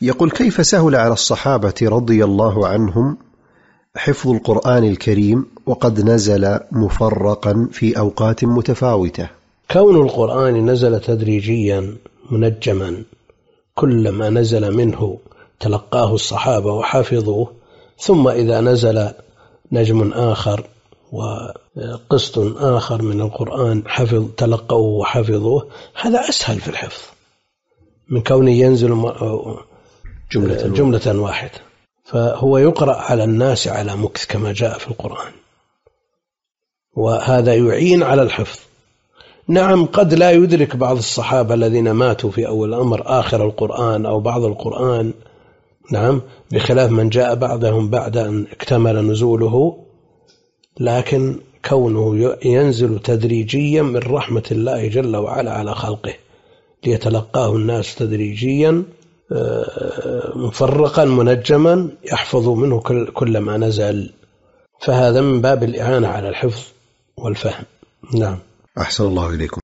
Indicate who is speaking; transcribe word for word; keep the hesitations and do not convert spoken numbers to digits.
Speaker 1: يقول: كيف سهل على الصحابة رضي الله عنهم حفظ القرآن الكريم وقد نزل مفرقا في أوقات متفاوتة؟
Speaker 2: كون القرآن نزل تدريجيا منجما، كلما نزل منه تلقاه الصحابة وحفظوه، ثم إذا نزل نجم آخر وقسط آخر من القرآن حفظ تلقوه وحفظوه، هذا أسهل في الحفظ من كونه ينزل جملة, جملة واحدة. فهو يقرأ على الناس على مكث كما جاء في القرآن، وهذا يعين على الحفظ. نعم، قد لا يدرك بعض الصحابة الذين ماتوا في أول الأمر آخر القرآن أو بعض القرآن، نعم، بخلاف من جاء بعدهم بعد أن اكتمل نزوله، لكن كونه ينزل تدريجيا من رحمة الله جل وعلا على خلقه ليتلقاه الناس تدريجيا مفرقا منجما يحفظ منه كل ما نزل، فهذا من باب الإعانة على الحفظ والفهم. نعم.
Speaker 1: أحسن الله إليكم.